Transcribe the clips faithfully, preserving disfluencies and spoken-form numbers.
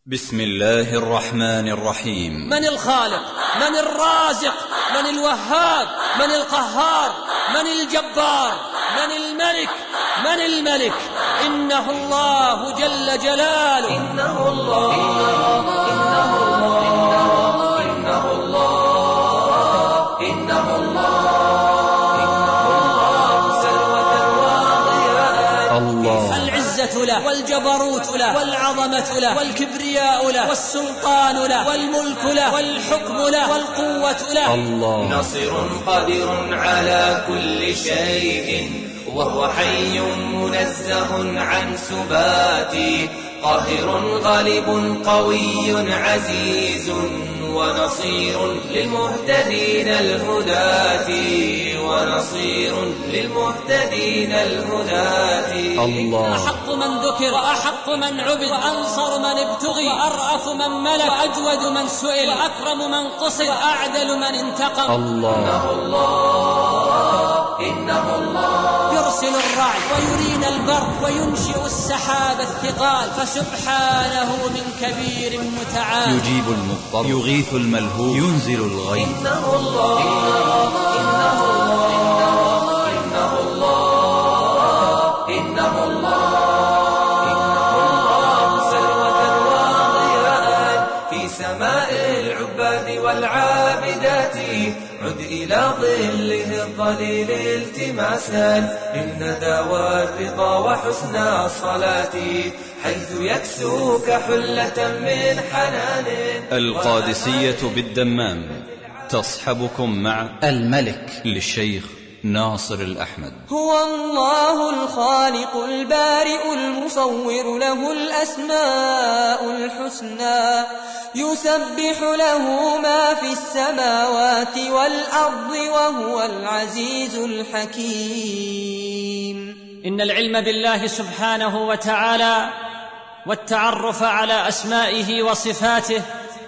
بسم الله الرحمن الرحيم. من الخالق؟ من الرازق؟ من الوهاب؟ من القهار؟ من الجبار؟ من الملك؟ من الملك؟ إنه الله جل جلاله. إنه الله إنه الله إنه الله إنه الله إنه الله سلوة وضياء. الله العزة له والجبروت له والعظمة له والكبرياء له والسلطان له والملك له والحكم له والقوة له. الله نصير قادر على كل شيء وهو حي منزه عن سبات، قاهر غالب قوي عزيز ونصير للمهتدين الهداة ونصير للمهتدين الهداة. الله أحق من ذكر وأحق من عبد وأنصر من ابتغي وأرأف من ملك وأجود من سئل وأكرم من قصد وأعدل من انتقم. الله إنه الله إنه الله يرسل الرعد ويرينا البرق وينشئ السحاب الثقال، فسبحانه من كبير متعال. يجيب المضطر يغيث الملهوف ينزل الغيث. إنه الله إنه الله إنه الله إنه الله إنه الله سلوة وضياء في سماء العباد والعابدات. عد إلى ظله الظليل التماسا للندى والرضا وحسن الصلاة، حيث يكسوك حلة من حنان. القادسية بالدمام تصحبكم مع الملك للشيخ ناصر الأحمد. هو الله الخالق البارئ المصور، له الأسماء الحسنى، يسبح له ما في السماوات والأرض وهو العزيز الحكيم. إن العلم بالله سبحانه وتعالى والتعرف على أسمائه وصفاته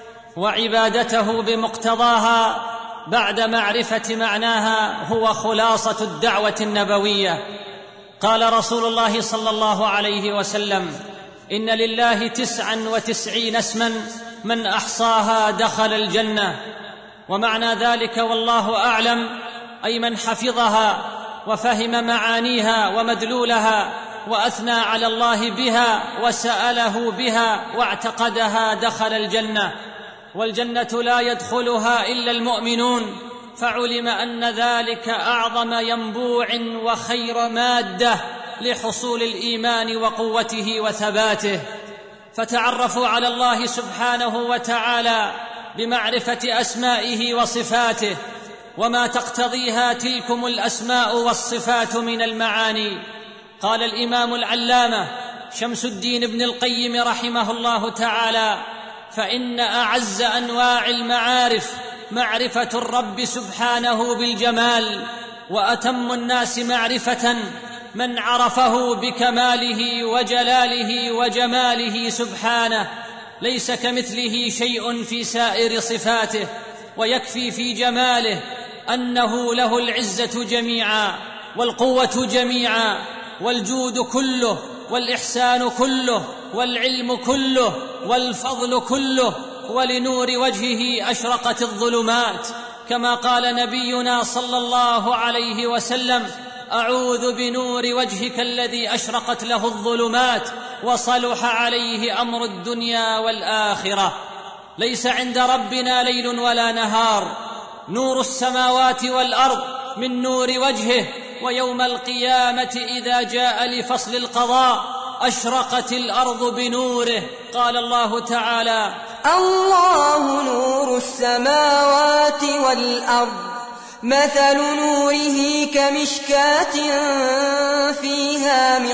وعبادته بمقتضاها بعد معرفة معناها هو خلاصة الدعوة النبوية. قال رسول الله صلى الله عليه وسلم: إن لله تسعا وتسعين اسما من أحصاها دخل الجنة. ومعنى ذلك والله أعلم أي من حفظها وفهم معانيها ومدلولها وأثنى على الله بها وسأله بها واعتقدها دخل الجنة. والجنة لا يدخلها إلا المؤمنون، فعلم أن ذلك أعظم ينبوع وخير مادة لحصول الإيمان وقوته وثباته. فتعرفوا على الله سبحانه وتعالى بمعرفة أسمائه وصفاته وما تقتضيها تلكم الأسماء والصفات من المعاني. قال الإمام العلامة شمس الدين ابن القيم رحمه الله تعالى: فإن أعز أنواع المعارف معرفة الرب سبحانه بالجمال، وأتم الناس معرفة من عرفه بكماله وجلاله وجماله سبحانه، ليس كمثله شيء في سائر صفاته. ويكفي في جماله أنه له العزة جميعا والقوة جميعا والجود كله والإحسان كله والعلم كله والفضل كله، ولنور وجهه أشرقت الظلمات، كما قال نبينا صلى الله عليه وسلم: أعوذ بنور وجهك الذي أشرقت له الظلمات وصلح عليه أمر الدنيا والآخرة. ليس عند ربنا ليل ولا نهار، نور السماوات والأرض من نور وجهه. ويوم القيامة إذا جاء لفصل القضاء أشرقت الأرض بنوره. قال الله تعالى: الله نور السماوات والأرض، مثل نوره كمشكاة فيها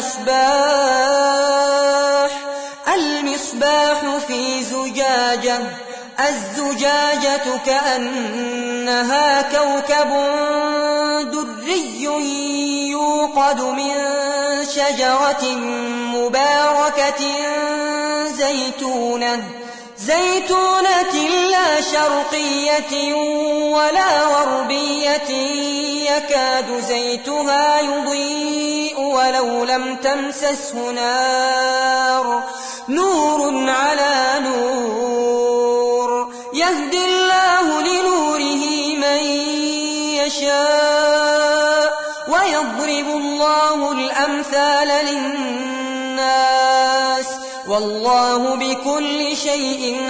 مصباح، المصباح في زجاجة، الزجاجة كأنها كوكب دري يوقد من شجرة مباركة زيتونة زيتونة لا شرقية ولا غربية، يكاد زيتها يضيء ولو لم تمسسه نار، نور على نور والله بكل شيء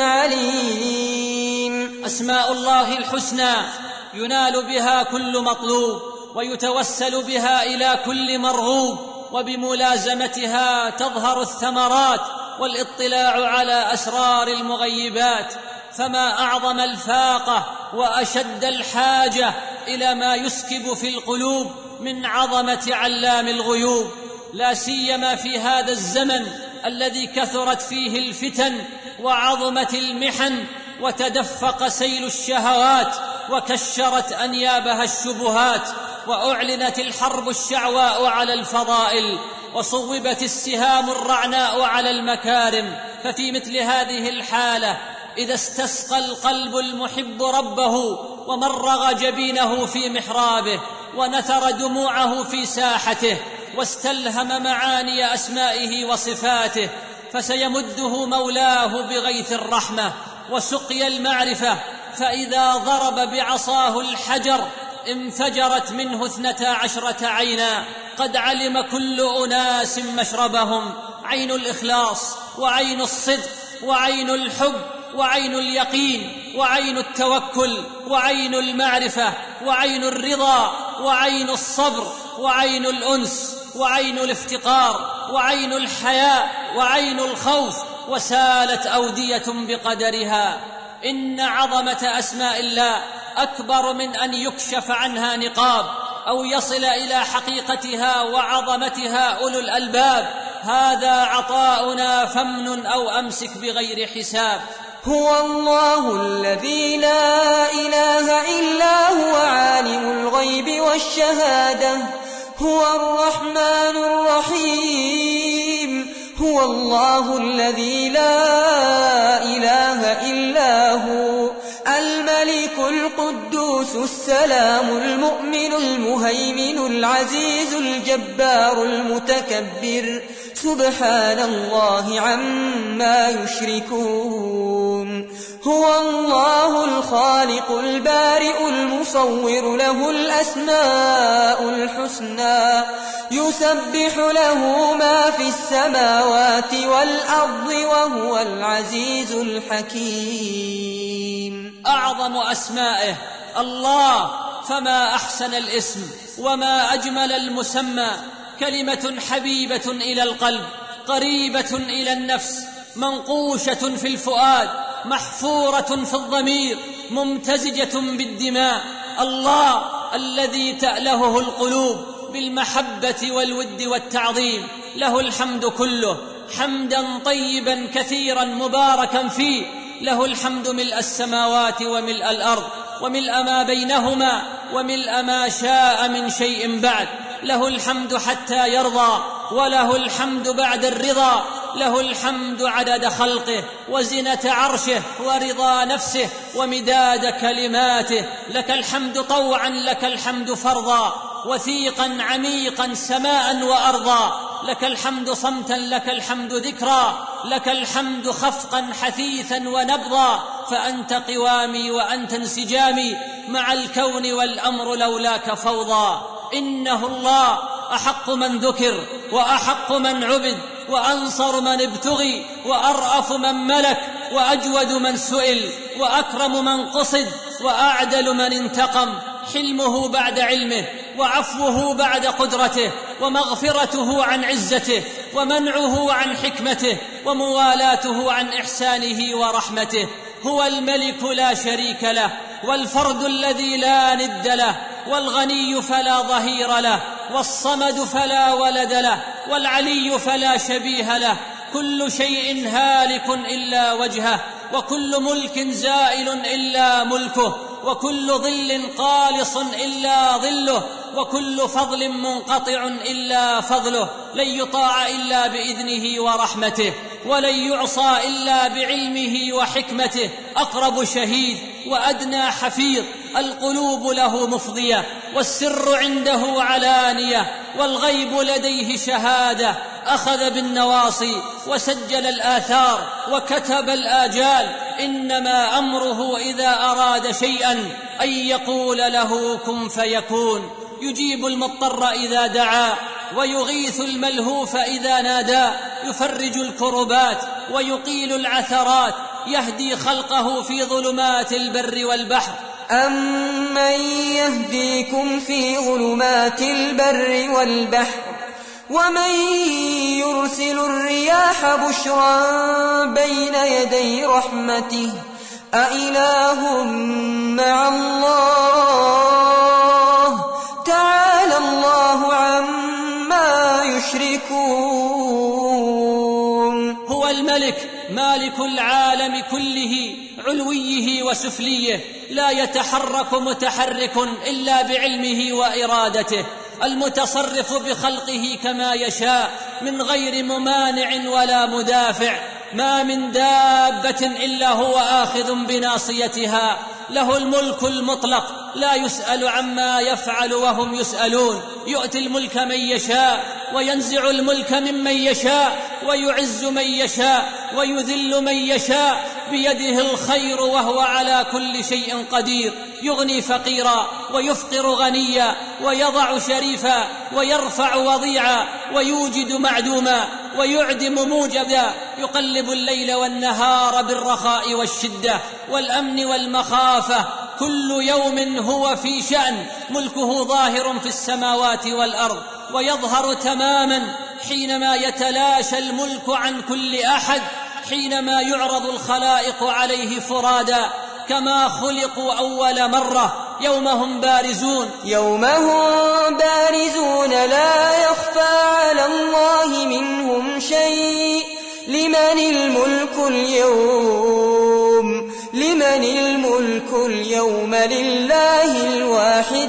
عليم. أسماء الله الحسنى ينال بها كل مطلوب، ويتوسل بها إلى كل مرغوب، وبملازمتها تظهر الثمرات والاطلاع على أسرار المغيبات. فما أعظم الفاقة وأشد الحاجة إلى ما يسكب في القلوب من عظمة علام الغيوب، لا سيما في هذا الزمن الذي كثرت فيه الفتن وعظمت المحن وتدفق سيل الشهوات وكشرت أنيابها الشبهات، وأعلنت الحرب الشعواء على الفضائل، وصوبت السهام الرعناء على المكارم. ففي مثل هذه الحالة إذا استسقى القلب المحب ربه ومرغ جبينه في محرابه ونثر دموعه في ساحته واستلهم معاني أسمائه وصفاته، فسيمده مولاه بغيث الرحمة وسقي المعرفة. فإذا ضرب بعصاه الحجر انفجرت منه اثنتا عشرة عينا، قد علم كل أناس مشربهم. عين الإخلاص، وعين الصدق، وعين الحب، وعين اليقين، وعين التوكل، وعين المعرفة، وعين الرضا، وعين الصبر، وعين الأنس، وعين الافتقار، وعين الحياء، وعين الخوف، وسالت أودية بقدرها. إن عظمة أسماء الله أكبر من أن يكشف عنها نقاب أو يصل إلى حقيقتها وعظمتها أولو الألباب. هذا عطاؤنا فامنن أو أمسك بغير حساب. هو الله الذي لا إله إلا هو عالم الغيب والشهادة، هو الرحمن الرحيم. هو الله الذي لا إله إلا هو الملك القدوس السلام المؤمن المهيمن العزيز الجبار المتكبر، سبحان الله عما يشركون. هو الله الخالق البارئ المصور، له الأسماء الحسنى، يسبح له ما في السماوات والأرض، وهو العزيز الحكيم. أعظم أسمائه الله، فما أحسن الاسم وما أجمل المسمى. كلمة حبيبة إلى القلب، قريبة إلى النفس، منقوشة في الفؤاد، محفورة في الضمير، ممتزجة بالدماء. الله الذي تألهه القلوب بالمحبة والود والتعظيم. له الحمد كله، حمدا طيبا كثيرا مباركا فيه. له الحمد ملء السماوات وملء الأرض وملء ما بينهما وملء ما شاء من شيء بعد. له الحمد حتى يرضى، وله الحمد بعد الرضا. له الحمد عدد خلقه وزنة عرشه ورضا نفسه ومداد كلماته. لك الحمد طوعا، لك الحمد فرضا، وثيقا عميقا سماء وأرضا. لك الحمد صمتا، لك الحمد ذكرا، لك الحمد خفقا حثيثا ونبضا. فأنت قوامي وأنت انسجامي مع الكون، والأمر لولاك فوضى. إنه الله أحق من ذكر، وأحق من عبد، وأنصر من ابتغي، وأرأف من ملك، وأجود من سئل، وأكرم من قصد، وأعدل من انتقم. حلمه بعد علمه، وعفوه بعد قدرته، ومغفرته عن عزته، ومنعه عن حكمته، وموالاته عن إحسانه ورحمته. هو الملك لا شريك له، والفرد الذي لا ند له، والغني فلا ظهير له، والصمد فلا ولد له، والعلي فلا شبيه له. كل شيء هالك إلا وجهه، وكل ملك زائل إلا ملكه، وكل ظل قالص إلا ظله، وكل فضل منقطع إلا فضله. لن يطاع إلا بإذنه ورحمته، ولن يعصى إلا بعلمه وحكمته. أقرب شهيد وأدنى حفيظ، القلوب له مفضية، والسر عنده علانية، والغيب لديه شهادة. أخذ بالنواصي وسجل الآثار وكتب الآجال. إنما أمره إذا أراد شيئا أن يقول له كن فيكون. يجيب المضطر إذا دعا، ويغيث الملهوف إذا نادى، يفرج الكربات ويقيل العثرات، يهدي خلقه في ظلمات البر والبحر. أمن يهديكم في ظلمات البر والبحر ومن يرسل الرياح بشرا بين يدي رحمته أإله مع الله تعالى الله عما يشركون. هو الملك مالك العالم كله، علويه وسفليه، لا يتحرك متحرك إلا بعلمه وإرادته، المتصرف بخلقه كما يشاء من غير ممانع ولا مدافع، ما من دابة إلا هو آخذ بناصيتها، له الملك المطلق، لا يسأل عما يفعل وهم يسألون، يؤتي الملك من يشاء وينزع الملك ممن يشاء، ويعز من يشاء ويذل من يشاء، بيده الخير وهو على كل شيء قدير، يغني فقيرا ويفقر غنيا، ويضع شريفا ويرفع وضيعا، ويوجد معدوما ويعدم موجبا، يقلب الليل والنهار بالرخاء والشدة والأمن والمخافة، كل يوم هو في شأن، ملكه ظاهر في السماوات والأرض، ويظهر تماما حينما يتلاشى الملك عن كل أحد، حينما يعرض الخلائق عليه فرادا كما خلقوا أول مرة، يوم هم بارزون يوم هم بارزون لا يخفى على الله منهم شيء، لمن الملك اليوم لمن الملك اليوم لله الواحد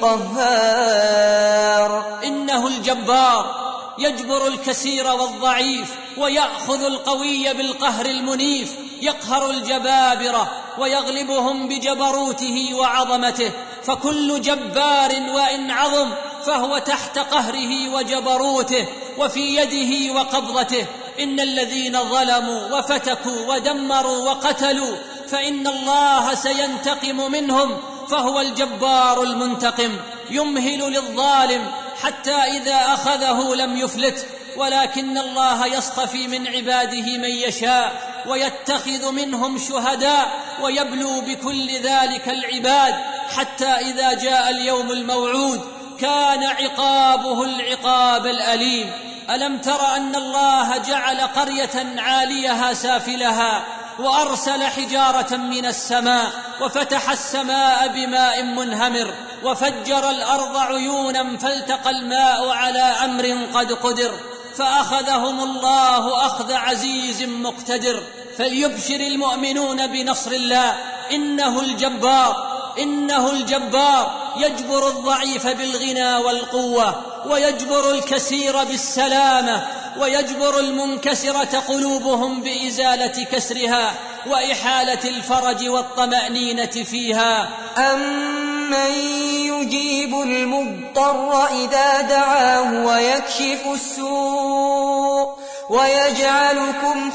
القهار. إنه الجبار يجبر الكثير والضعيف، ويأخذ القوي بالقهر المنيف، يقهر الجبابرة ويغلبهم بجبروته وعظمته، فكل جبار وإن عظم فهو تحت قهره وجبروته وفي يده وقبضته. إن الذين ظلموا وفتكوا ودمروا وقتلوا فإن الله سينتقم منهم، فهو الجبار المنتقم، يمهل للظالم حتى إذا أخذه لم يفلت، ولكن الله يصطفي من عباده من يشاء ويتخذ منهم شهداء، ويبلو بكل ذلك العباد، حتى إذا جاء اليوم الموعود كان عقابه العقاب الأليم. ألم تر أن الله جعل قرية عاليها سافلها وأرسل حجارة من السماء وفتح السماء بماء منهمر وفجر الأرض عيونا فالتقى الماء على أمر قد قدر، فأخذهم الله أخذ عزيز مقتدر. فليبشر المؤمنون بنصر الله، إنه الجبار إنه الجبار يجبر الضعيف بالغنى والقوة، ويجبر الكثير بالسلامة، ويجبر المنكسرة قلوبهم بإزالة كسرها وإحالة الفرج والطمأنينة فيها. أمن يجيب المضطر إذا دعاه ويكشف السوء ويجعلكم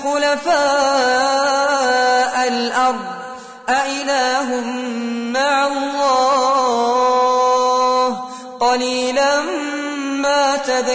خلفاء الأرض أإله مع الله قليلا ما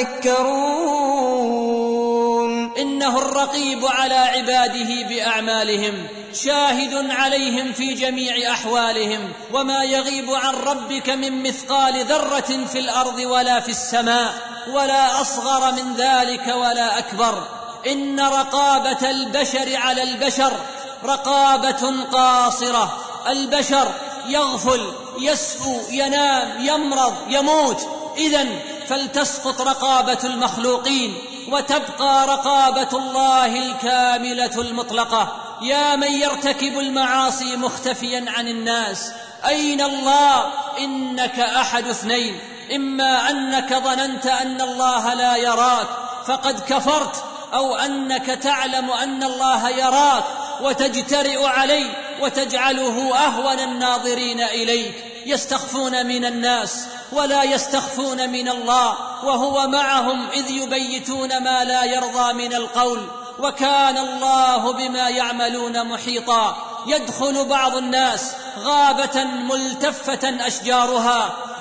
تذكرون. إنه الرقيب على عباده بأعمالهم، شاهد عليهم في جميع أحوالهم، وما يغيب عن ربك من مثقال ذرة في الأرض ولا في السماء، ولا أصغر من ذلك ولا أكبر. إن رقابة البشر على البشر رقابة قاصرة، البشر يغفل، يسهو، ينام، يمرض، يموت، إذن فلتسقط رقابة المخلوقين وتبقى رقابة الله الكاملة المطلقة. يا من يرتكب المعاصي مختفيا عن الناس، أين الله؟ إنك أحد اثنين، إما أنك ظننت أن الله لا يراك فقد كفرت، أو أنك تعلم أن الله يراك وتجترئ عليه وتجعله أهون الناظرين إليك. يستخفون من الناس ولا يستخفون من الله، وهو معهم إذ يبيتون ما لا يرضى من القول، وكان الله بما يعملون محيطا. يدخل بعض الناس غابة ملتفة أشجارها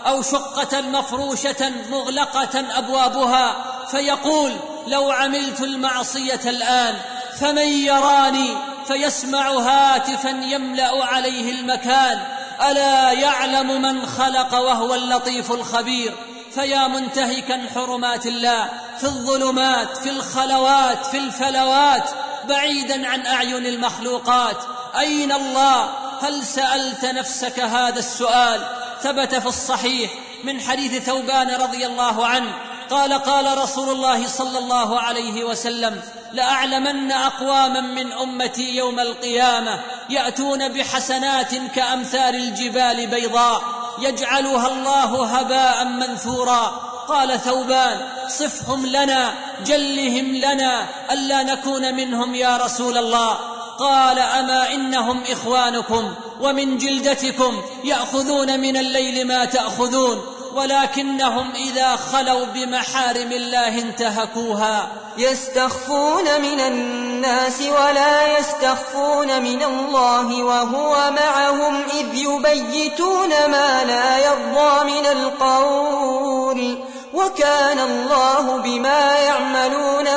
أو شقة مفروشة مغلقة أبوابها، فيقول: لو عملت المعصية الآن فمن يراني؟ فيسمع هاتفا يملأ عليه المكان: ألا يعلم من خلق وهو اللطيف الخبير. فيا منتهكا حرمات الله في الظلمات، في الخلوات، في الفلوات، بعيدا عن أعين المخلوقات، أين الله؟ هل سألت نفسك هذا السؤال؟ ثبت في الصحيح من حديث ثوبان رضي الله عنه قال: قال رسول الله صلى الله عليه وسلم: لأعلمن أقواما من أمتي يوم القيامة يأتون بحسنات كأمثال الجبال بيضاء يجعلها الله هباء منثورا. قال ثوبان: صفهم لنا، جلهم لنا، ألا نكون منهم يا رسول الله. قال: أما إنهم إخوانكم ومن جلدتكم، يأخذون من الليل ما تأخذون، ولكنهم إذا خلوا بمحارم الله انتهكوها. يستخفون من الناس ولا يستخفون من الله وهو معهم إذ يبيتون ما لا يرضى من القول وكان الله بما يعملون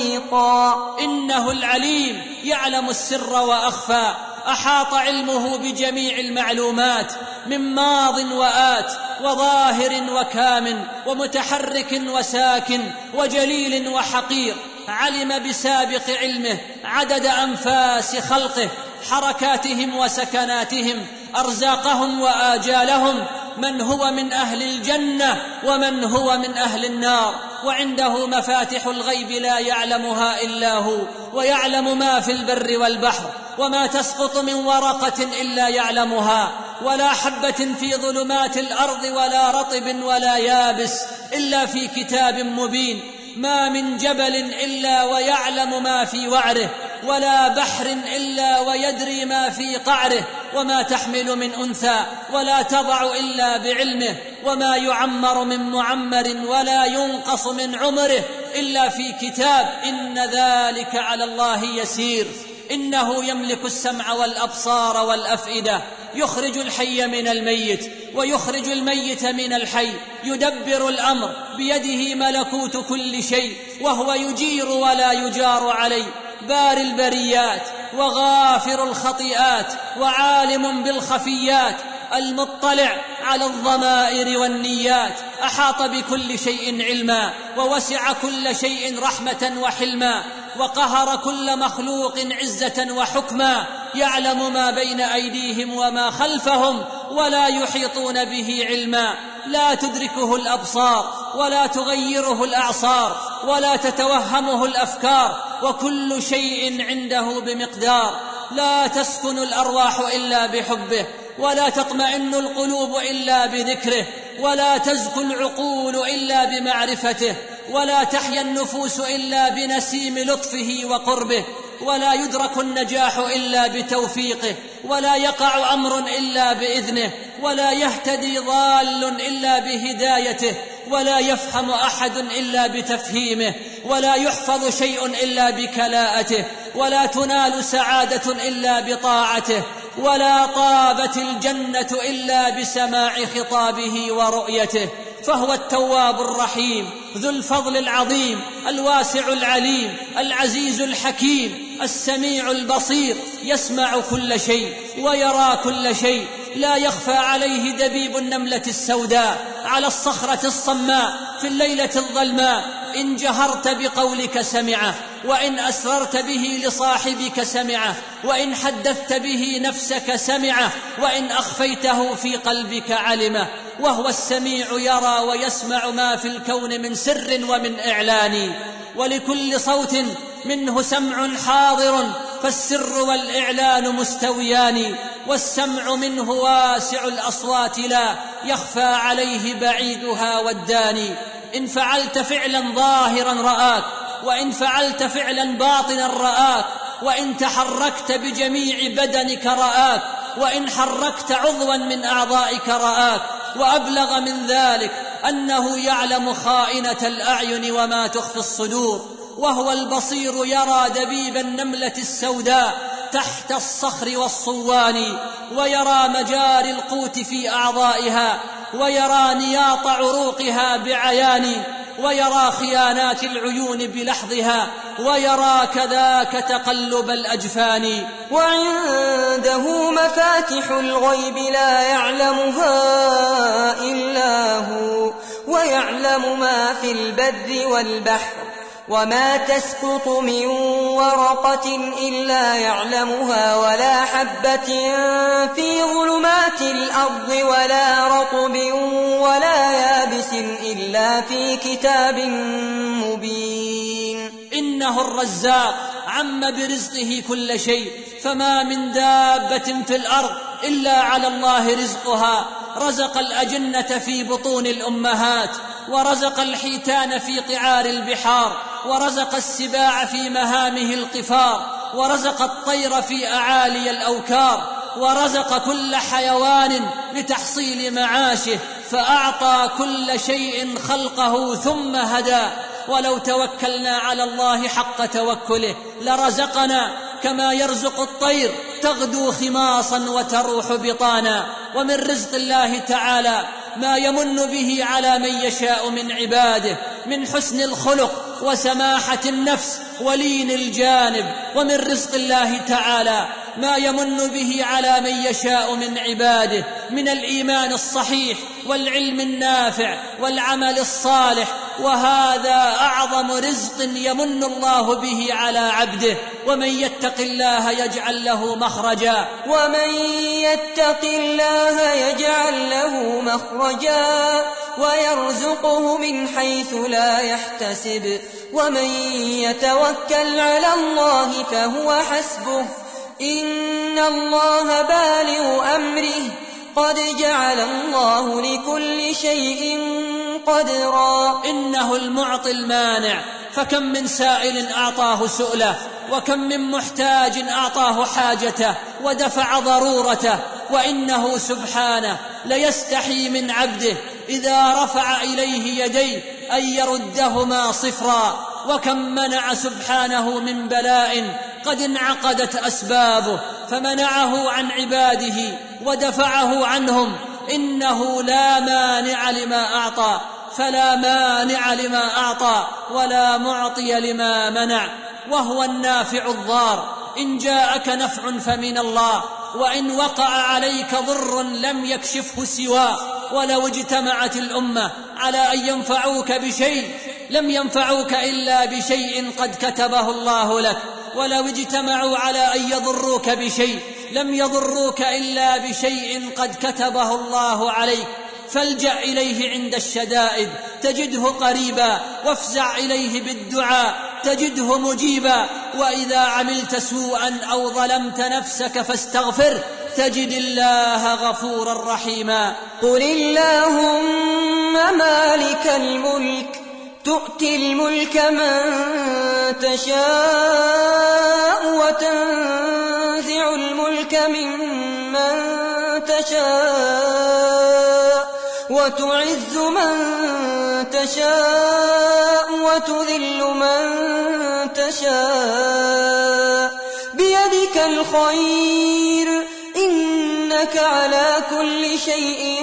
محيطا. إنه العليم يعلم السر وأخفى، أحاط علمه بجميع المعلومات من ماض وآت وظاهر وكامن ومتحرك وساكن وجليل وحقير. علم بسابق علمه عدد أنفاس خلقه، حركاتهم وسكناتهم، أرزاقهم وآجالهم، من هو من أهل الجنة ومن هو من أهل النار. وعنده مفاتح الغيب لا يعلمها إلا هو، ويعلم ما في البر والبحر، وما تسقط من ورقة إلا يعلمها، ولا حبة في ظلمات الأرض ولا رطب ولا يابس إلا في كتاب مبين. ما من جبل إلا ويعلم ما في وعره، ولا بحر إلا ويدري ما في قعره، وما تحمل من أنثى ولا تضع إلا بعلمه، وما يعمر من معمر ولا ينقص من عمره إلا في كتاب، إن ذلك على الله يسير. إنه يملك السمع والأبصار والأفئدة، يخرج الحي من الميت ويخرج الميت من الحي، يدبر الأمر، بيده ملكوت كل شيء، وهو يجير ولا يجار عليه، بار البريات وغافر الخطيئات وعالم بالخفيات، المطلع على الضمائر والنيات، أحاط بكل شيء علما، ووسع كل شيء رحمة وحلما، وقهر كل مخلوق عزة وحكما، يعلم ما بين أيديهم وما خلفهم ولا يحيطون به علما. لا تدركه الأبصار ولا تغيره الأعصار ولا تتوهمه الأفكار، وكل شيء عنده بمقدار. لا تسكن الأرواح إلا بحبه، ولا تطمئن القلوب إلا بذكره، ولا تزكو العقول إلا بمعرفته، ولا تحيا النفوس إلا بنسيم لطفه وقربه، ولا يدرك النجاح إلا بتوفيقه، ولا يقع أمر إلا بإذنه، ولا يهتدي ضال إلا بهدايته، ولا يفهم أحد إلا بتفهيمه، ولا يحفظ شيء إلا بكلاءته، ولا تنال سعادة إلا بطاعته، ولا طابت الجنة إلا بسماع خطابه ورؤيته. فهو التواب الرحيم، ذو الفضل العظيم، الواسع العليم، العزيز الحكيم، السميع البصير، يسمع كل شيء ويرى كل شيء. لا يخفى عليه دبيب النملة السوداء على الصخرة الصماء في الليلة الظلماء. إن جهرت بقولك سمعه، وإن أسررت به لصاحبك سمعه، وإن حدثت به نفسك سمعه، وإن أخفيته في قلبك علمه. وهو السميع، يرى ويسمع ما في الكون من سر ومن إعلان، ولكل صوت منه سمع حاضر، فالسر والإعلان مستويان. والسمع منه واسع الأصوات، لا يخفى عليه بعيدها والداني. إن فعلت فعلا ظاهرا رآك، وإن فعلت فعلا باطنا رآك، وإن تحركت بجميع بدنك رآك، وإن حركت عضوا من أعضائك رآك. وأبلغ من ذلك أنه يعلم خائنة الأعين وما تخفي الصدور. وهو البصير، يرى دبيب النملة السوداء تحت الصخر والصوان، ويرى مجاري القوت في أعضائها ويرى نياط عروقها بعيان، ويرى خيانات العيون بلحظها، ويرى كذاك تقلب الأجفان. وعنده مفاتح الغيب لا يعلمها إلا هو، ويعلم ما في البر والبحر، وما تسقط من ورقة إلا يعلمها، ولا حبة في ظلمات الأرض، ولا رطب ولا يابس إلا في كتاب مبين. إنه الرزاق عم برزقه كل شيء، فما من دابة في الأرض إلا على الله رزقها. رزق الأجنة في بطون الأمهات، ورزق الحيتان في قعار البحار، ورزق السباع في مهامه القفار، ورزق الطير في أعالي الأوكار، ورزق كل حيوان لتحصيل معاشه، فأعطى كل شيء خلقه ثم هدى. ولو توكلنا على الله حق توكله لرزقنا كما يرزق الطير تغدو خماصا وتروح بطانا. ومن رزق الله تعالى ما يمن به على من يشاء من عباده من حسن الخلق وسماحة النفس ولين الجانب. ومن رزق الله تعالى ما يمن به على من يشاء من عباده من الإيمان الصحيح والعلم النافع والعمل الصالح، وهذا أعظم رزق يمن الله به على عبده. ومن يتق الله يجعل له مخرجا ومن يتق الله يجعل له مخرجا ويرزقه من حيث لا يحتسب. ومن يتوكل على الله فهو حسبه، إن الله بالغ أمره، قد جعل الله لكل شيء قدرا. إنه المعطي المانع، فكم من سائل أعطاه سؤله، وكم من محتاج أعطاه حاجته ودفع ضرورته. وإنه سبحانه ليستحي من عبده إذا رفع إليه يديه أن يردهما صفرا. وكم منع سبحانه من بلاء قد انعقدت أسبابه فمنعه عن عباده ودفعه عنهم. إنه لا مانع لما أعطى فلا مانع لما أعطى ولا معطي لما منع، وهو النافع الضار. إن جاءك نفع فمن الله، وإن وقع عليك ضر لم يكشفه سواه. ولو اجتمعت الأمة على أن ينفعوك بشيء لم ينفعوك إلا بشيء قد كتبه الله لك، ولو اجتمعوا على أن يضروك بشيء لم يضروك إلا بشيء قد كتبه الله عليك. فالجأ إليه عند الشدائد تجده قريبا، وافزع إليه بالدعاء تجده مجيبا. وإذا عملت سوءا أو ظلمت نفسك فاستغفر تجد الله غفورا رحيما. قل اللهم مالك الملك تؤتي الملك من تشاء وتنزع الملك ممن تشاء وتعز من تشاء وتذل من تشاء بيدك الخير إنك على كل شيء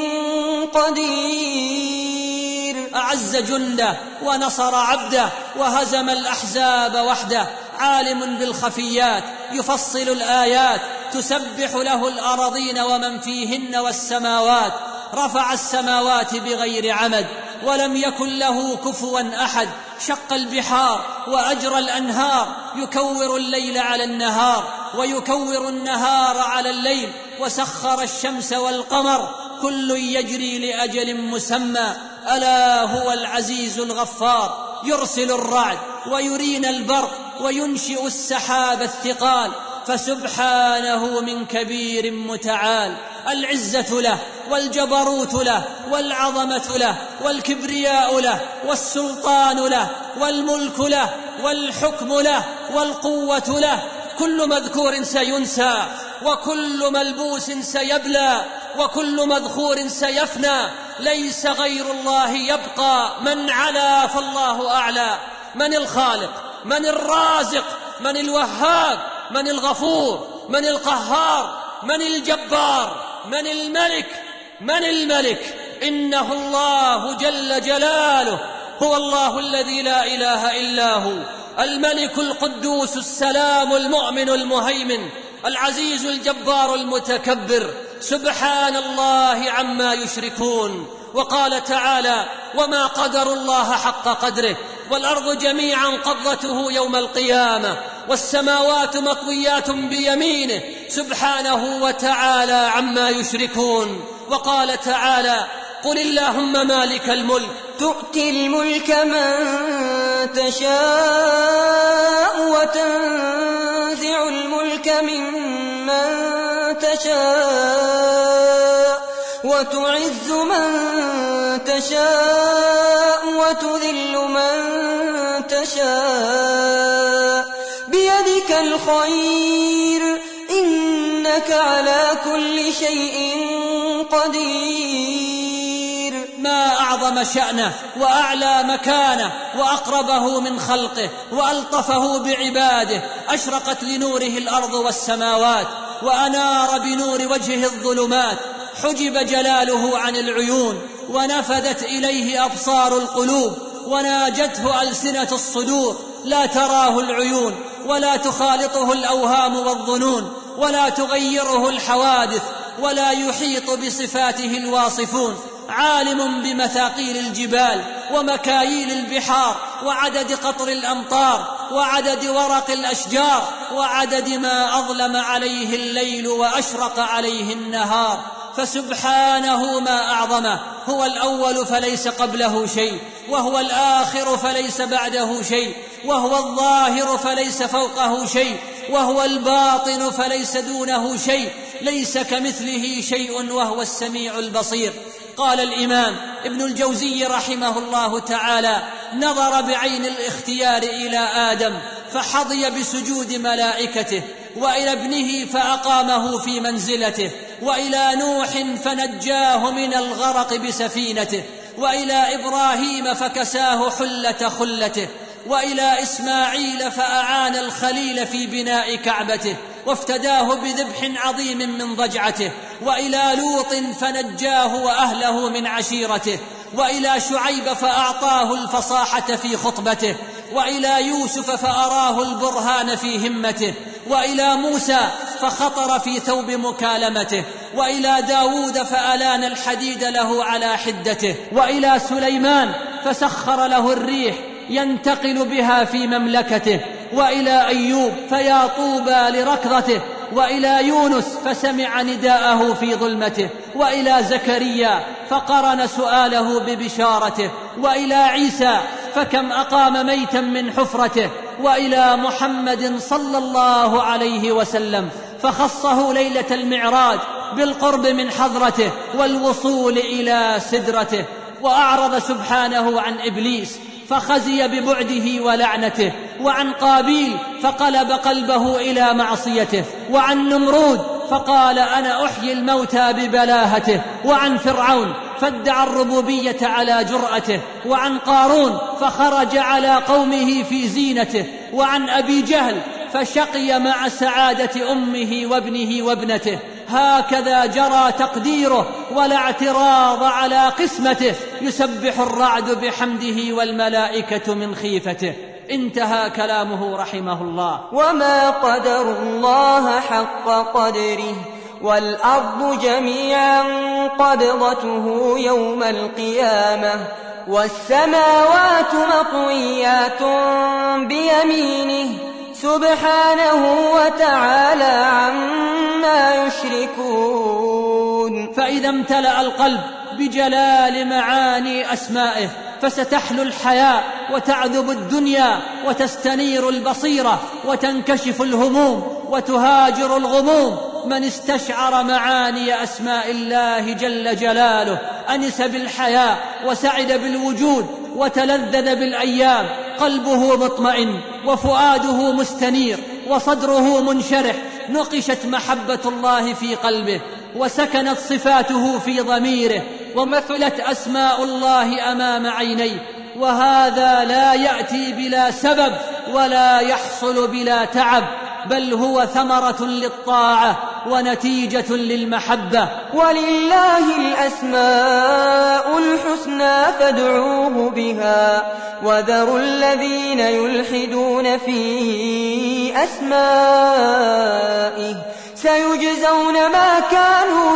قدير. أعز جنده ونصر عبده وهزم الأحزاب وحده، عالم بالخفيات يفصل الآيات، تسبح له الأراضين ومن فيهن والسماوات. رفع السماوات بغير عمد ولم يكن له كفوا أحد، شق البحار وأجرى الأنهار، يكور الليل على النهار ويكور النهار على الليل، وسخر الشمس والقمر كل يجري لأجل مسمى. ألا هو العزيز الغفار، يرسل الرعد ويرينا البرق وينشئ السحاب الثقال. فسبحانه من كبير متعال، العزة له والجبروت له والعظمة له والكبرياء له والسلطان له والملك له والحكم له والقوة له. كل مذكور سينسى وكل ملبوس سيبلى وكل مذخور سيفنى، ليس غير الله يبقى. من علا فالله أعلى. من الخالق؟ من الرازق؟ من الوهاب؟ من الغفور؟ من القهار؟ من الجبار؟ من الملك؟ من الملك؟ إنه الله جل جلاله، هو الله الذي لا إله إلا هو، الملك القدوس السلام المؤمن المهيمن العزيز الجبار المتكبر، سبحان الله عما يشركون. وقال تعالى: وما قدروا الله حق قدره، والأرض جميعا قبضته يوم القيامة، والسماوات مطويات بيمينه سبحانه وتعالى عما يشركون. وقال تعالى: قل اللهم مالك الملك تؤتي الملك من تشاء وتنزع الملك ممن تشاء وتعز من تشاء وتذل من تشاء بيدك الخير إنك على كل شيء قدير. ما أعظم شأنه وأعلى مكانه وأقربه من خلقه وألطفه بعباده، أشرقت لنوره الأرض والسماوات وأنار بنور وجهه الظلمات، حجب جلاله عن العيون ونفذت إليه أبصار القلوب وناجته ألسنة الصدور، لا تراه العيون ولا تخالطه الأوهام والظنون ولا تغيره الحوادث ولا يحيط بصفاته الواصفون، عالم بمثاقيل الجبال ومكاييل البحار وعدد قطر الأمطار وعدد ورق الأشجار وعدد ما أظلم عليه الليل وأشرق عليه النهار. فسبحانه ما أعظمه، هو الأول فليس قبله شيء، وهو الآخر فليس بعده شيء، وهو الظاهر فليس فوقه شيء، وهو الباطن فليس دونه شيء، ليس كمثله شيء وهو السميع البصير. قال الإمام ابن الجوزي رحمه الله تعالى: نظر بعين الاختيار إلى آدم فحظي بسجود ملائكته، وإلى ابنه فأقامه في منزلته، وإلى نوح فنجاه من الغرق بسفينته، وإلى إبراهيم فكساه حلة خلته، وإلى إسماعيل فأعان الخليل في بناء كعبته وافتداه بذبح عظيم من ضجعته، وإلى لوط فنجاه وأهله من عشيرته، وإلى شعيب فأعطاه الفصاحة في خطبته، وإلى يوسف فأراه البرهان في همته، وإلى موسى فخطر في ثوب مكالمته، وإلى داود فألان الحديد له على حدته، وإلى سليمان فسخر له الريح ينتقل بها في مملكته، وإلى أيوب فيا طوبى لركضته، وإلى يونس فسمع نداءه في ظلمته، وإلى زكريا فقرن سؤاله ببشارته، وإلى عيسى فكم أقام ميتا من حفرته، وإلى محمد صلى الله عليه وسلم فخصه ليلة المعراج بالقرب من حضرته والوصول إلى سدرته. وأعرض سبحانه عن إبليس فخزي ببعده ولعنته، وعن قابيل فقلب قلبه إلى معصيته، وعن نمرود فقال أنا أحيي الموتى ببلاهته، وعن فرعون فادعى الربوبية على جرأته، وعن قارون فخرج على قومه في زينته، وعن أبي جهل فشقي مع سعادة أمه وابنه وابنته. هكذا جرى تقديره ولا اعتراض على قسمته، يسبح الرعد بحمده والملائكة من خيفته. انتهى كلامه رحمه الله. وما قدر الله حق قدره والأرض جميعا قبضته يوم القيامة والسماوات مطويات بيمينه سبحانه وتعالى عما يشركون. فإذا امتلأ القلب بجلال معاني أسمائه فستحلو الحياة وتعذب الدنيا وتستنير البصيرة وتنكشف الهموم وتهاجر الغموم. من استشعر معاني أسماء الله جل جلاله أنس بالحياة وسعد بالوجود وتلذذ بالأيام، قلبه مطمئن وفؤاده مستنير وصدره منشرح، نقشت محبة الله في قلبه وسكنت صفاته في ضميره ومثلت أسماء الله أمام عينيه. وهذا لا يأتي بلا سبب ولا يحصل بلا تعب، بل هو ثمرة للطاعة ونتيجة للمحبة. ولله الأسماء الحسنى فادعوه بها وذروا الذين يلحدون في أسمائه سيجزون ما كانوا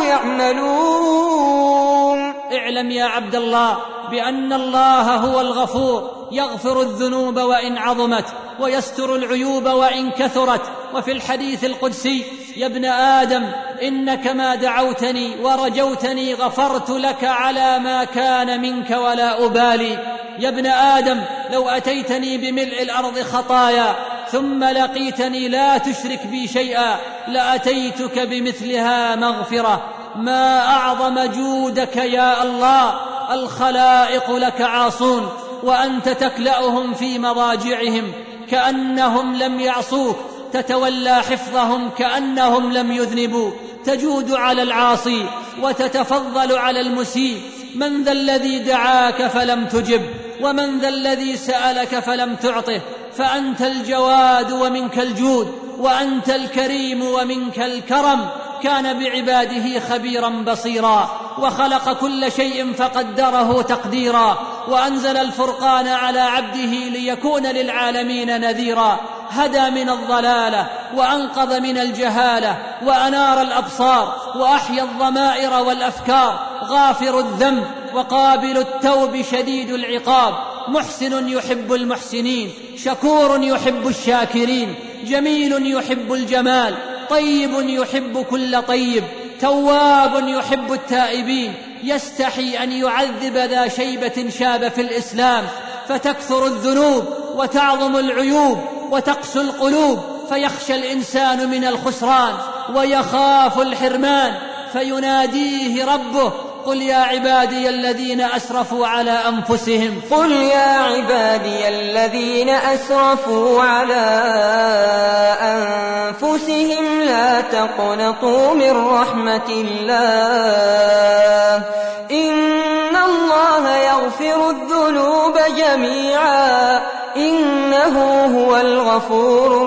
يعملون. اعلم يا عبد الله بأن الله هو الغفور، يغفر الذنوب وإن عظمت ويستر العيوب وإن كثرت. وفي الحديث القدسي: يا ابن آدم إنك ما دعوتني ورجوتني غفرت لك على ما كان منك ولا أبالي. يا ابن آدم لو أتيتني بملء الأرض خطايا ثم لقيتني لا تشرك بي شيئا لأتيتك بمثلها مغفرة. ما أعظم جودك يا الله، الخلائق لك عاصون وأنت تكلأهم في مضاجعهم كأنهم لم يعصوك، تتولى حفظهم كأنهم لم يذنبوا، تجود على العاصي وتتفضل على المسيء. من ذا الذي دعاك فلم تجب، ومن ذا الذي سألك فلم تعطه؟ فأنت الجواد ومنك الجود، وأنت الكريم ومنك الكرم. كان بعباده خبيرا بصيرا، وخلق كل شيء فقدره تقديرا، وأنزل الفرقان على عبده ليكون للعالمين نذيرا. هدى من الضلالة وأنقذ من الجهالة وأنار الأبصار وأحيا الضمائر والأفكار. غافر الذنب وقابل التوب شديد العقاب، محسن يحب المحسنين، شكور يحب الشاكرين، جميل يحب الجمال، طيب يحب كل طيب، تواب يحب التائبين. يستحي أن يعذب ذا شيبة شاب في الإسلام، فتكثر الذنوب وتعظم العيوب وتقسو القلوب، فيخشى الإنسان من الخسران ويخاف الحرمان، فيناديه ربه: قل يا عبادي الذين أسرفوا على أنفسهم قل يا عبادي الذين أسرفوا على أنفسهم لا تقنطوا من رحمة الله إن الله يغفر الذنوب جميعا إنه هو الغفور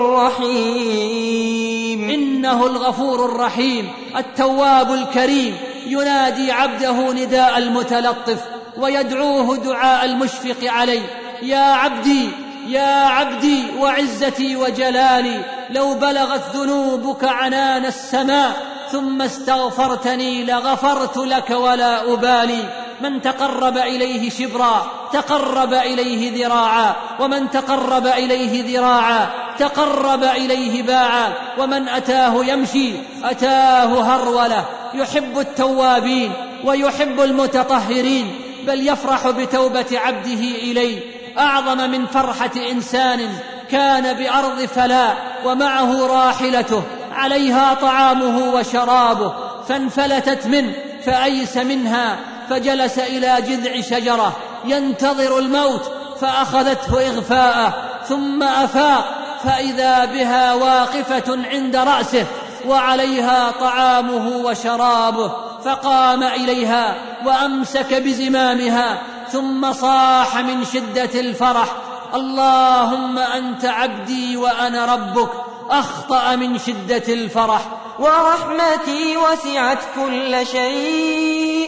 الرحيم. إنه الغفور الرحيم التواب الكريم، ينادي عبده نداء المتلطف ويدعوه دعاء المشفق عليه: يا عبدي يا عبدي وعزتي وجلالي لو بلغت ذنوبك عنان السماء ثم استغفرتني لغفرت لك ولا أبالي. من تقرب إليه شبرا تقرب إليه ذراعا، ومن تقرب إليه ذراعا تقرب إليه باعا، ومن أتاه يمشي أتاه هرولة. يحب التوابين ويحب المتطهرين، بل يفرح بتوبة عبده إليه أعظم من فرحة إنسان كان بأرض فلاة ومعه راحلته عليها طعامه وشرابه، فانفلتت منه فأيس منها، فجلس إلى جذع شجرة ينتظر الموت، فأخذته إغفاءه، ثم أفاق فإذا بها واقفة عند رأسه وعليها طعامه وشرابه، فقام إليها وأمسك بزمامها، ثم صاح من شدة الفرح: اللهم أنت عبدي وأنا ربك. أخطأ من شدة الفرح. ورحمتي وسعت كل شيء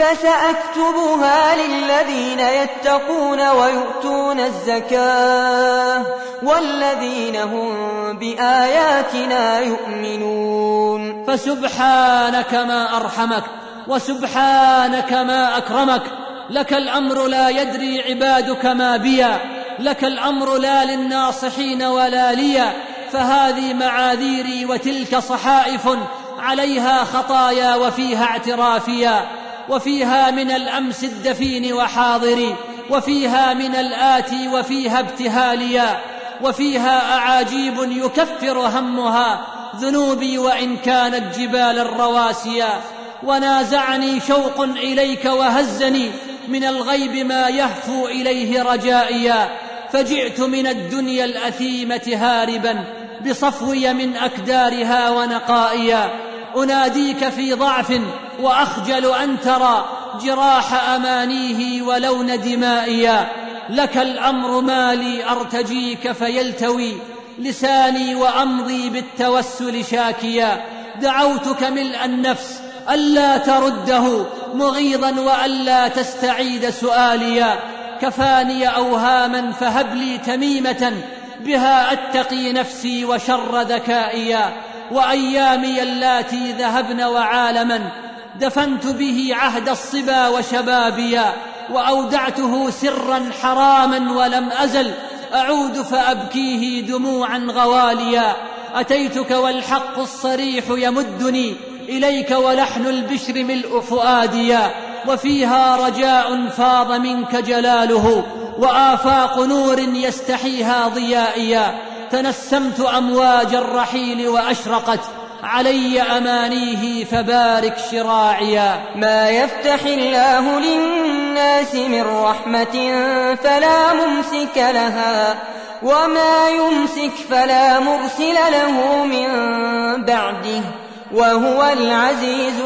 فسأكتبها للذين يتقون ويؤتون الزكاة والذين هم بآياتنا يؤمنون. فسبحانك ما أرحمك، وسبحانك ما أكرمك. لك الأمر لا يدري عبادك ما بيا، لك الأمر لا للناصحين ولا ليا، فهذه معاذيري وتلك صحائف عليها خطايا وفيها اعترافيا، وفيها من الأمس الدفين وحاضري، وفيها من الآتي وفيها ابتهاليا، وفيها أعاجيب يكفر همها ذنوبي وإن كانت جبال الرواسيا. ونازعني شوق إليك وهزني من الغيب ما يهفو إليه رجائيا، فجئت من الدنيا الأثيمة هاربا بصفوي من أكدارها ونقائيا. أناديك في ضعف وأخجل أن ترى جراح أمانيه ولون دمائيا. لك الأمر ما لي أرتجيك فيلتوي لساني وأمضي بالتوسل شاكيا. دعوتك ملء النفس ألا ترده مغيظا وألا تستعيد سؤاليا. كفاني أوهاما فهب لي تميمة بها أتقي نفسي وشر ذكائيا. وأيامي اللاتي ذهبن وعالما دفنت به عهد الصبا وشبابيا. وأودعته سرا حراما ولم أزل أعود فأبكيه دموعا غواليا. أتيتك والحق الصريح يمدني إليك ولحن البشر ملء فؤاديا. وفيها رجاء فاض منك جلاله وآفاق نور يستحيها ضيائيا. تنسمت أمواج الرحيل وأشرقت علي أمانيه فبارك شراعيا. ما يفتح الله للناس من رحمة فلا ممسك لها وما يمسك فلا مرسل له من بعده وهو العزيز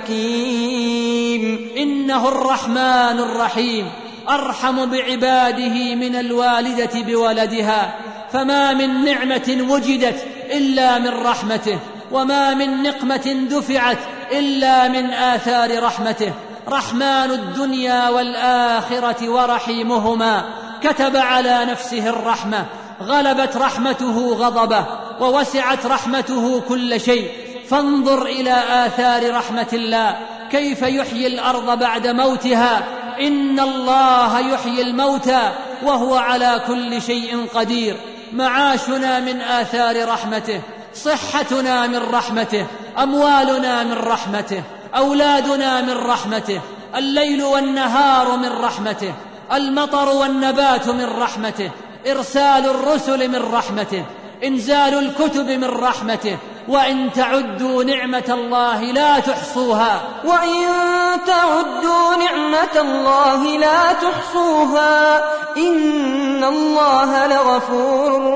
الحكيم. إنه الرحمن الرحيم أرحم بعباده من الوالدة بولدها. فما من نعمة وجدت إلا من رحمته وما من نقمة دفعت إلا من آثار رحمته. رحمن الدنيا والآخرة ورحيمهما كتب على نفسه الرحمة. غلبت رحمته غضبه ووسعت رحمته كل شيء. فانظر إلى آثار رحمة الله كيف يحيي الأرض بعد موتها. إن الله يحيي الموتى وهو على كل شيء قدير. معاشنا من آثار رحمته، صحتنا من رحمته، أموالنا من رحمته، أولادنا من رحمته، الليل والنهار من رحمته، المطر والنبات من رحمته، إرسال الرسل من رحمته، إنزال الكتب من رحمته. وإن تعدوا نعمة الله لا تحصوها وإن تعدوا نعمة الله لا تحصوها إن الله لغفور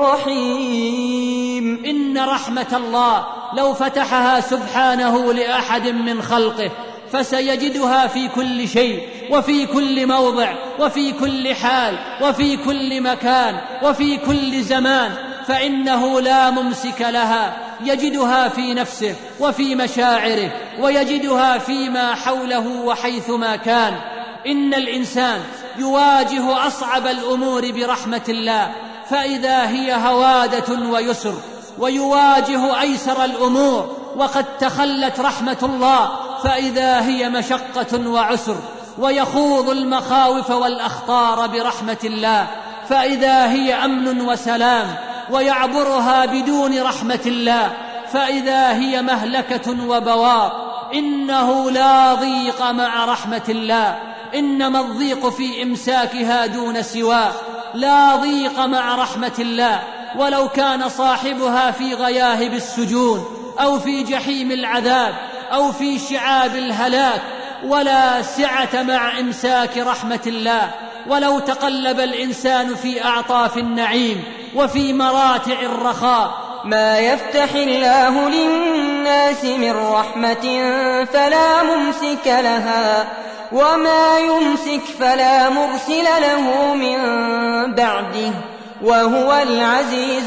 رحيم. إن رحمة الله لو فتحها سبحانه لأحد من خلقه فسيجدها في كل شيء وفي كل موضع وفي كل حال وفي كل مكان وفي كل زمان. فإنه لا ممسك لها. يجدها في نفسه وفي مشاعره ويجدها فيما حوله وحيثما كان. إن الإنسان يواجه أصعب الأمور برحمة الله فإذا هي هوادة ويسر، ويواجه أيسر الأمور وقد تخلت رحمة الله فإذا هي مشقة وعسر، ويخوض المخاوف والأخطار برحمة الله فإذا هي أمن وسلام، ويعبرها بدون رحمة الله فإذا هي مهلكة وبوار. إنه لا ضيق مع رحمة الله، إنما الضيق في إمساكها دون سواه. لا ضيق مع رحمة الله ولو كان صاحبها في غياهب السجون أو في جحيم العذاب أو في شعاب الهلاك. ولا سعة مع إمساك رحمة الله ولو تقلب الإنسان في أعطاف النعيم وفي مراتع الرخاء. ما يفتح الله للناس من رحمة فلا ممسك لها وما يمسك فلا مرسل له من بعده وهو العزيز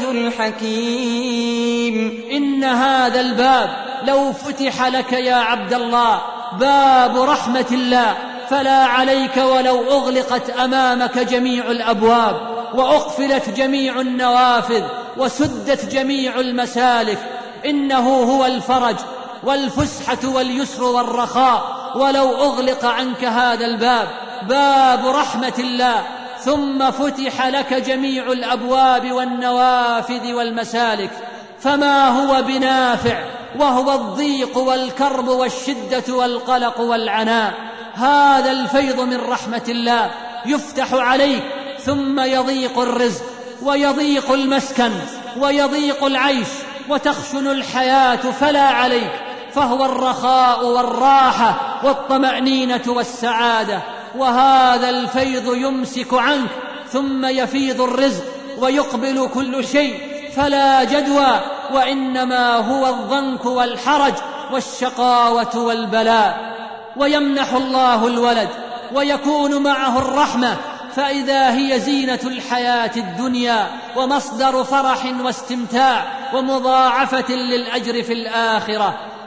الحكيم. إن هذا الباب لو فتح لك يا عبد الله باب رحمة الله فلا عليك ولو أغلقت أمامك جميع الأبواب وأقفلت جميع النوافذ وسدت جميع المسالك. إنه هو الفرج والفسحة واليسر والرخاء. ولو أغلق عنك هذا الباب باب رحمة الله ثم فتح لك جميع الأبواب والنوافذ والمسالك فما هو بنافع، وهو الضيق والكرب والشدة والقلق والعناء. هذا الفيض من رحمة الله يفتح عليك ثم يضيق الرزق ويضيق المسكن ويضيق العيش وتخشن الحياة فلا عليك، فهو الرخاء والراحة والطمأنينة والسعادة. وهذا الفيض يمسك عنك ثم يفيض الرزق ويقبل كل شيء فلا جدوى، وإنما هو الضنك والحرج والشقاوة والبلاء. ويمنح الله الولد ويكون معه الرحمة فإذا هي زينة الحياة الدنيا ومصدر فرح واستمتاع ومضاعفة للأجر في الآخرة.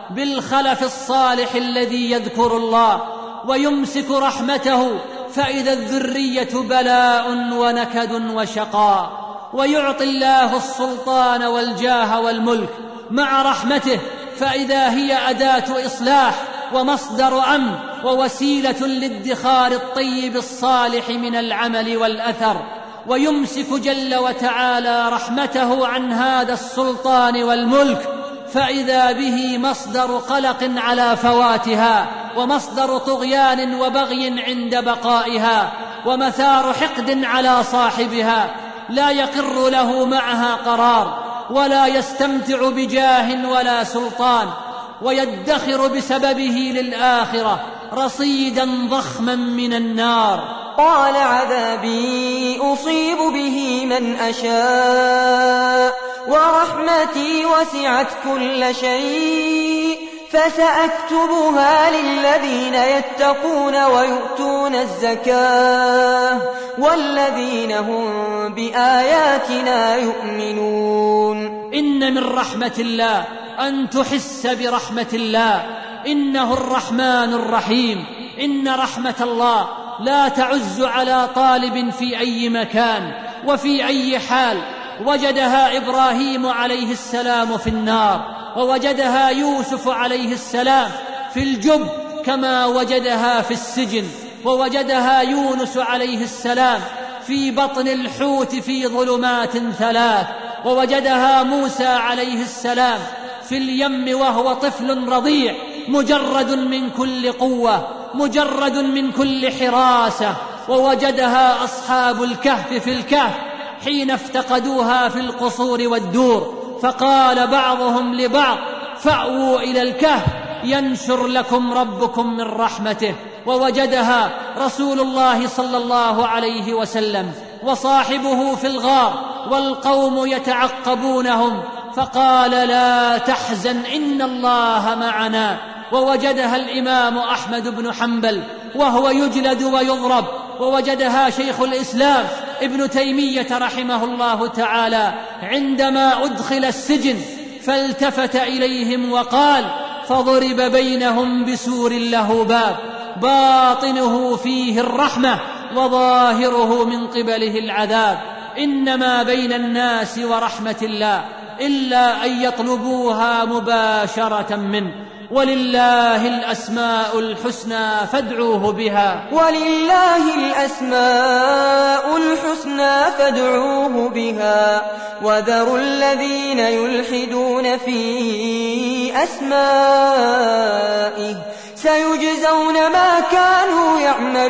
بالخلف الصالح الذي يذكر الله ويمسك رحمته، فإذا الذرية بلاء ونكد وشقاء. ويعطي الله السلطان والجاه والملك مع رحمته، فإذا هي أداة إصلاح ومصدر أمن ووسيلة لادخار الطيب الصالح من العمل والأثر. ويمسك جل وتعالى رحمته عن هذا السلطان والملك، فإذا به مصدر قلق على فواتها، ومصدر طغيان وبغي عند بقائها، ومثار حقد على صاحبها، لا يقر له معها قرار، ولا يستمتع بجاه ولا سلطان، ويدخر بسببه للآخرة رصيدا ضخما من النار. قال عذابي أصيب به من أشاء ورحمتي وسعت كل شيء فسأكتبها للذين يتقون ويؤتون الزكاة والذين هم بآياتنا يؤمنون. إن من رحمة الله أن تحس برحمة الله، إنه الرحمن الرحيم. إن رحمة الله لا تعز على طالب في أي مكان وفي أي حال. وجدها إبراهيم عليه السلام في النار، ووجدها يوسف عليه السلام في الجب كما وجدها في السجن، ووجدها يونس عليه السلام في بطن الحوت في ظلمات ثلاث، ووجدها موسى عليه السلام في اليم وهو طفل رضيع مجرد من كل قوة، مجرد من كل حراسة. ووجدها أصحاب الكهف في الكهف حين افتقدوها في القصور والدور، فقال بعضهم لبعض فأووا إلى الكهف ينشر لكم ربكم من رحمته. ووجدها رسول الله صلى الله عليه وسلم وصاحبه في الغار والقوم يتعقبونهم، فقال لا تحزن إن الله معنا. ووجدها الإمام أحمد بن حنبل وهو يجلد ويضرب، ووجدها شيخ الإسلام ابن تيمية رحمه الله تعالى عندما أدخل السجن فالتفت إليهم وقال فضرب بينهم بسور له باب باطنه فيه الرحمة وظاهره من قبله العذاب. إنما بين الناس ورحمة الله إلا أن يطلبوها مباشرة منه. ولله الأسماء الحسنى فادعوه بها. ولله الأسماء الحسنى فادعوه بها وذروا الذين يلحدون في أسمائه سيجزون ما كانوا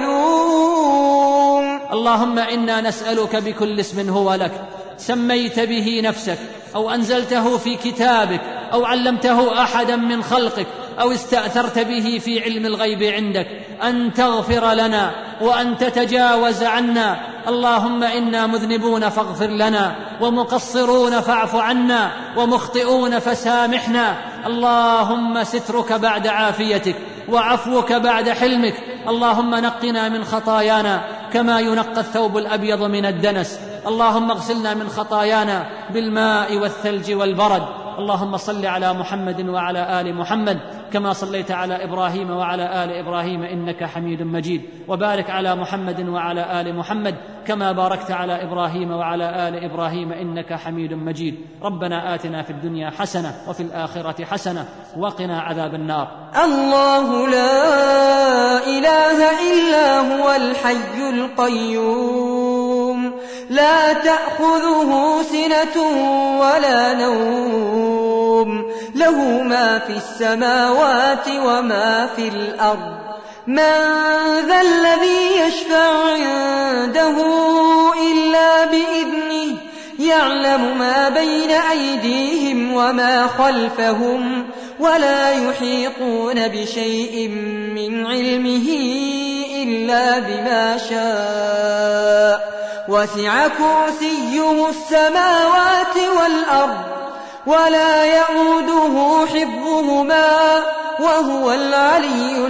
يعملون. اللهم إنا نسألك بكل اسم هو لك سميت به نفسك أو أنزلته في كتابك أو علمته أحدا من خلقك أو استأثرت به في علم الغيب عندك أن تغفر لنا وأن تتجاوز عنا. اللهم إنا مذنبون فاغفر لنا، ومقصرون فاعف عنا، ومخطئون فسامحنا. اللهم سترك بعد عافيتك وعفوك بعد حلمك. اللهم نقنا من خطايانا كما ينقى الثوب الأبيض من الدنس. اللهم اغسلنا من خطايانا بالماء والثلج والبرد. اللهم صل على محمد وعلى آل محمد كما صليت على إبراهيم وعلى آل إبراهيم إنك حميد مجيد، وبارك على محمد وعلى آل محمد كما باركت على إبراهيم وعلى آل إبراهيم إنك حميد مجيد. ربنا آتنا في الدنيا حسنة وفي الآخرة حسنة وقنا عذاب النار. الله لا إله إلا هو الحي القيوم لا تأخذه سنة ولا نوم له ما في السماوات وما في الأرض. من ذا الذي يشفع عنده إلا بإذنه يعلم ما بين أيديهم وما خلفهم ولا يحيطون بشيء من علمه إلا بما شاء وسع كرسيه السماوات والأرض ولا يئوده حفظهما وهو العلي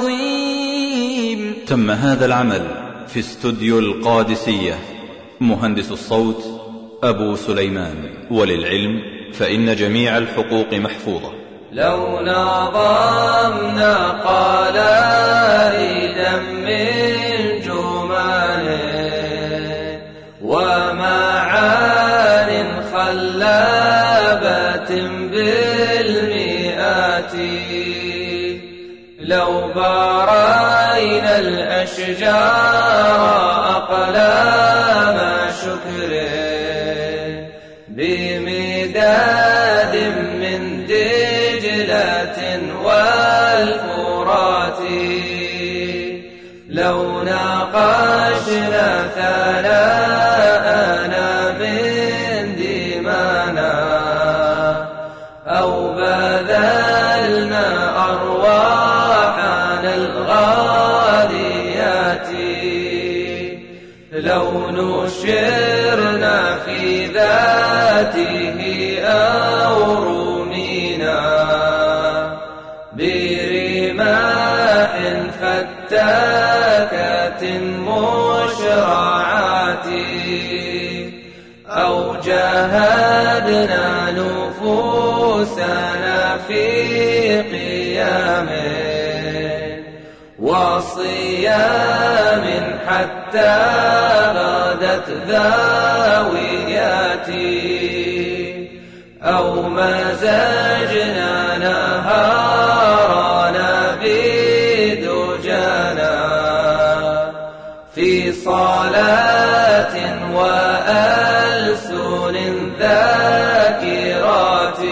العظيم. تم هذا العمل في استوديو القادسية. مهندس الصوت أبو سليمان. وللعلم فإن جميع الحقوق محفوظة. لو نظمنا قلائدا من جمال ومعان خلابة بالمئات، لو بارينا الأشجار أقلام شكر بمداد من دجلة والفرات، لو ناقشنا ثناءنا من دمانا أو بذلنا أرواحنا الغاليات، لو نشرنا في ذاته أو رمينا برماح فتاكة مشرعات، أو جاهدنا نفوسنا في قيام وصيام حتى غدت ذاوياتي، أو مزجنا نهارنا بدجانا في صلاة وألسن ذاكرات،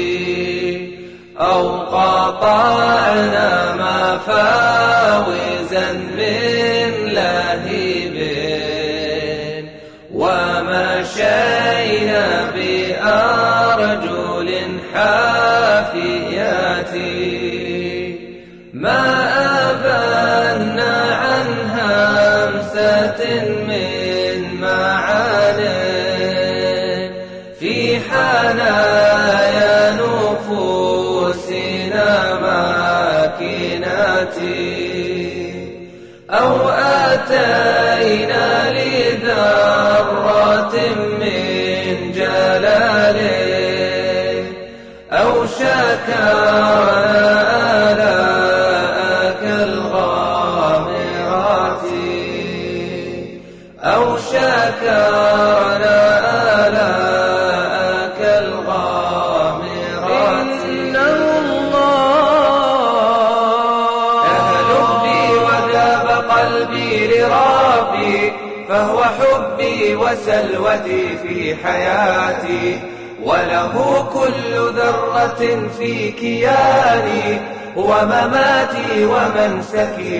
أو قطعنا مفاوزا من لهيب ومشينا بأرجل حافيات، ما أبنا عن همسة من معان في حنايا نفوسنا ماكنات، أو أتينا لذرة من جلال أو شكرنا آلاءك الغامرات، أو شكرنا آلاءك الغامرات. إنه الله أهل بي وذاب قلبي لربي، فهو حبي وسلوتي في حياتي، وله كل ذرة في كياني، ومماتي ومنسكي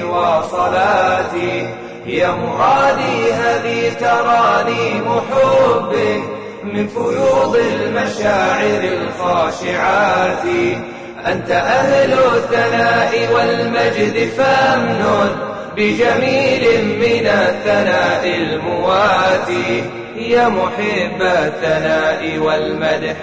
وصلاتي، هي مرادي هذه ترانيم حب من فيوض المشاعر الخاشعات، أنت أهل الثناء والمجد فامنن بجميل من الثناء المواتي، يا محب الثناء والمدح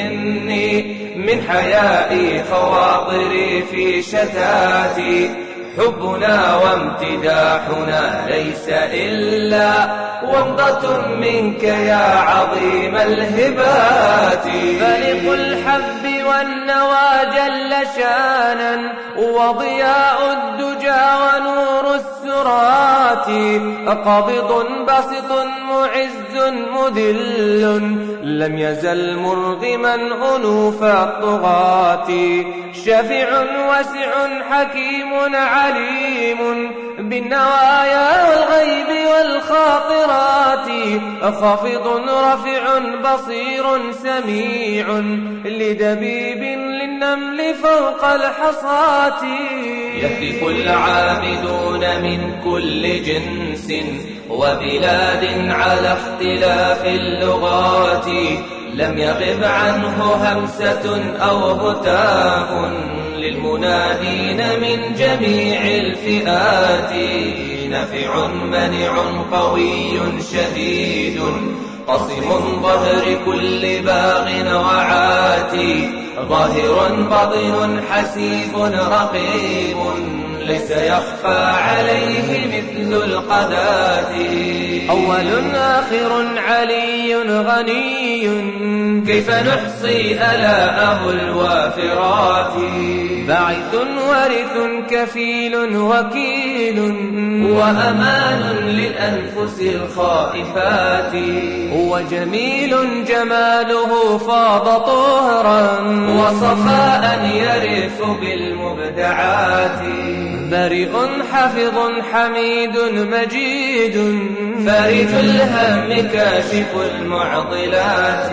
إني من حيائي خواطري في شتاتي، حبنا وامتداحنا ليس إلا ومضة منك يا عظيم الهبات، فلق الحب والنوى جل شانا وضياء الدجى ونور السرات، قابض بسط معز مذل لم يزل مرغما أنوف الطغاة، شفيع واسع حكيم عليم بالنوايا والغيب والخاطرات، خافض رفيع بصير سميع لدبيب للنمل فوق الحصاة، يهتف العابدون من كل جنس وبلاد على اختلاف اللغات، لم يغب عنه همسة أو هتاف للمنادين من جميع الفئات، نفع منع قوي شديد قصم ظهر كل باغ وعاتي، ظاهر بطن حسيب رقيب ليس يخفى عليه مثل القذاة. أول آخر علي غني كيف نحصي ألاءه الوافرات. باعث وارث كفيل وكيل وأمان للأنفس الخائفات. هو جميل جماله فاض طهرا وصفاء يرث بالمبدعات. بريء حفظ حميد مجيد فارج الهم كاشف المعضلات.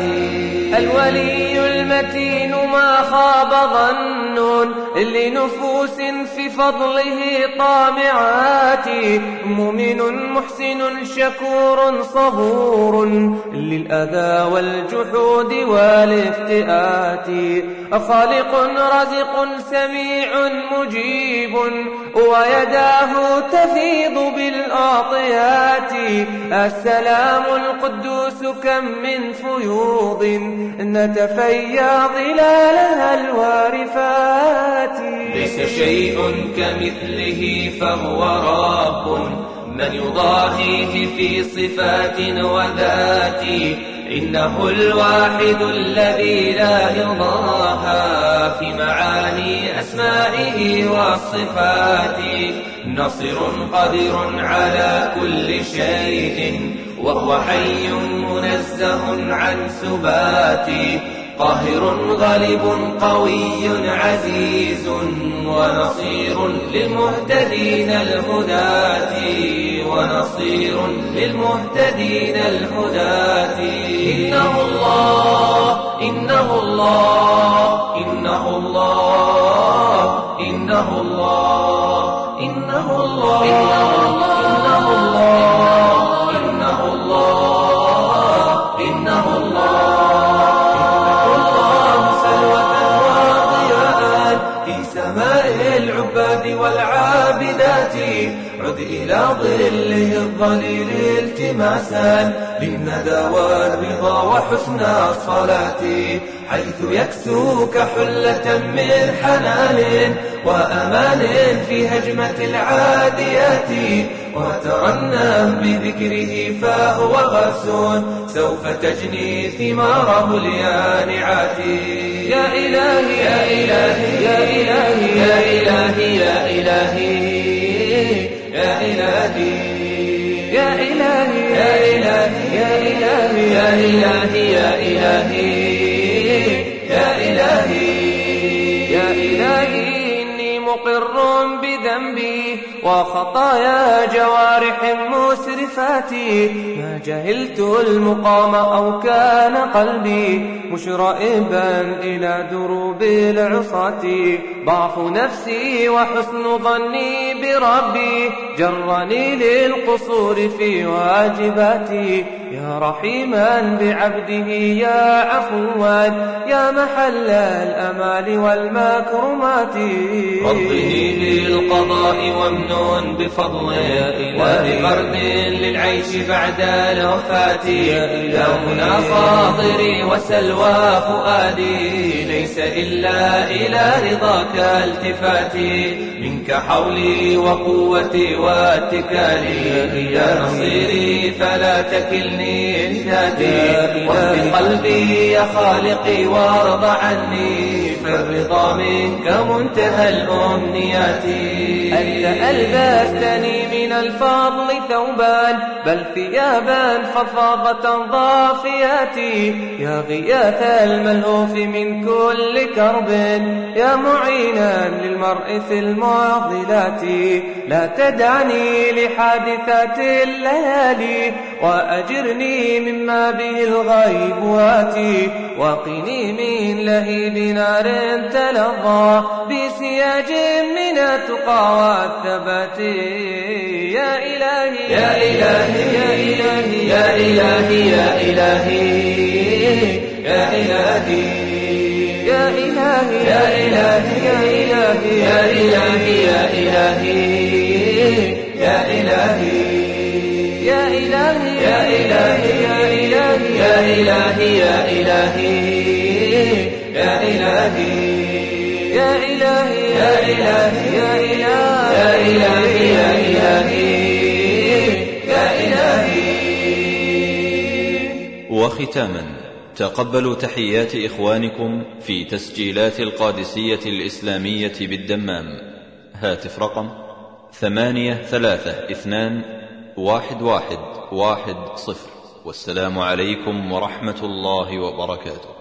الولي المتين ما خاب ظن لنفوس في فضله طامعات. مؤمن محسن شكور صبور للأذى والجحود والافتئات. خالق رزق سميع مجيب ويداه تفيض بالأعطيات. السلام القدوس كم من فيوض نتفيا ظلالها الوارفات. ليس شيء كمثله فهو رب من يضاهيه في صفات وذات. إنه الواحد الذي لا يضاهى في معاني أسمائه والصفات. نصر قدير على كل شيء وهو حي منزه عن سبات. قاهر غالب قوي عزيز ونصير للمهتدين الهداة. ونصير للمهتدين الهداة. إنه الله إنه الله إنه الله إنه الله إنه الله إنه الله إنه الله إنه الله سلوة وضياء في سماء العباد والعابدات. عد إلى ظله الظليل التماسا للندى والرضا وحسن الصلاة. حيث يكسوك حلة من حنان وأمان في هجمة العاديات. وترنم بذكره فهو غسون سوف تجني ثماره اليانعات. يا إلهي يا إلهي يا إلهي يا إلهي يا إلهي يا إلهي يا إلهي يا إلهي يا إلهي يا إلهي يا إلهي يا إلهي يا إلهي إني مقر بذنبي وخطايا جوارح مسرفات. ما جهلت المقام أو كان قلبي مشرئبا إلى دروب العصاة. ضعف نفسي وحسن ظني بربي جرني للقصور في واجباتي. يا رحيما بعبده يا عفوا يا محل الأمال والمكرمات. رضني بالقضاء وامنون بفضله وببرد للعيش بعد الوفاة. يا منى خاطري وسلوى فؤادي ليس إلا إلى رضاك التفاتي. منك حولي وقوتي واتكالي. يا نصيري فلا تكلني لذاتي. واهد قلبي يا خالقي وارض عني فالرضا منك منتهى الأمنيات. أنت ألبستني من الفضل ثوبان بل ثيابا فضفاضة ضافيات. يا غياث الملهوف من كل كرب يا معينا للمرء في المعضلات. لا تدعني لحادثات الليالي وأجرني مما به الغيب واتي. وقني من لهيب نار تلظى بسياج من التقى والثبات. يا إلهي يا إلهي يا إلهي يا إلهي يا إلهي يا إلهي يا إلهي يا إلهي يا إلهي يا إلهي يا إلهي يا إلهي يا إلهي يا إلهي يا إلهي يا إلهي يا إلهي يا إلهي يا إلهي يا وختاما، تقبلوا تحيات إخوانكم في تسجيلات القادسية الإسلامية بالدمام. هاتف رقم ثمانية ثلاثة اثنان واحد واحد واحد صفر. والسلام عليكم ورحمة الله وبركاته.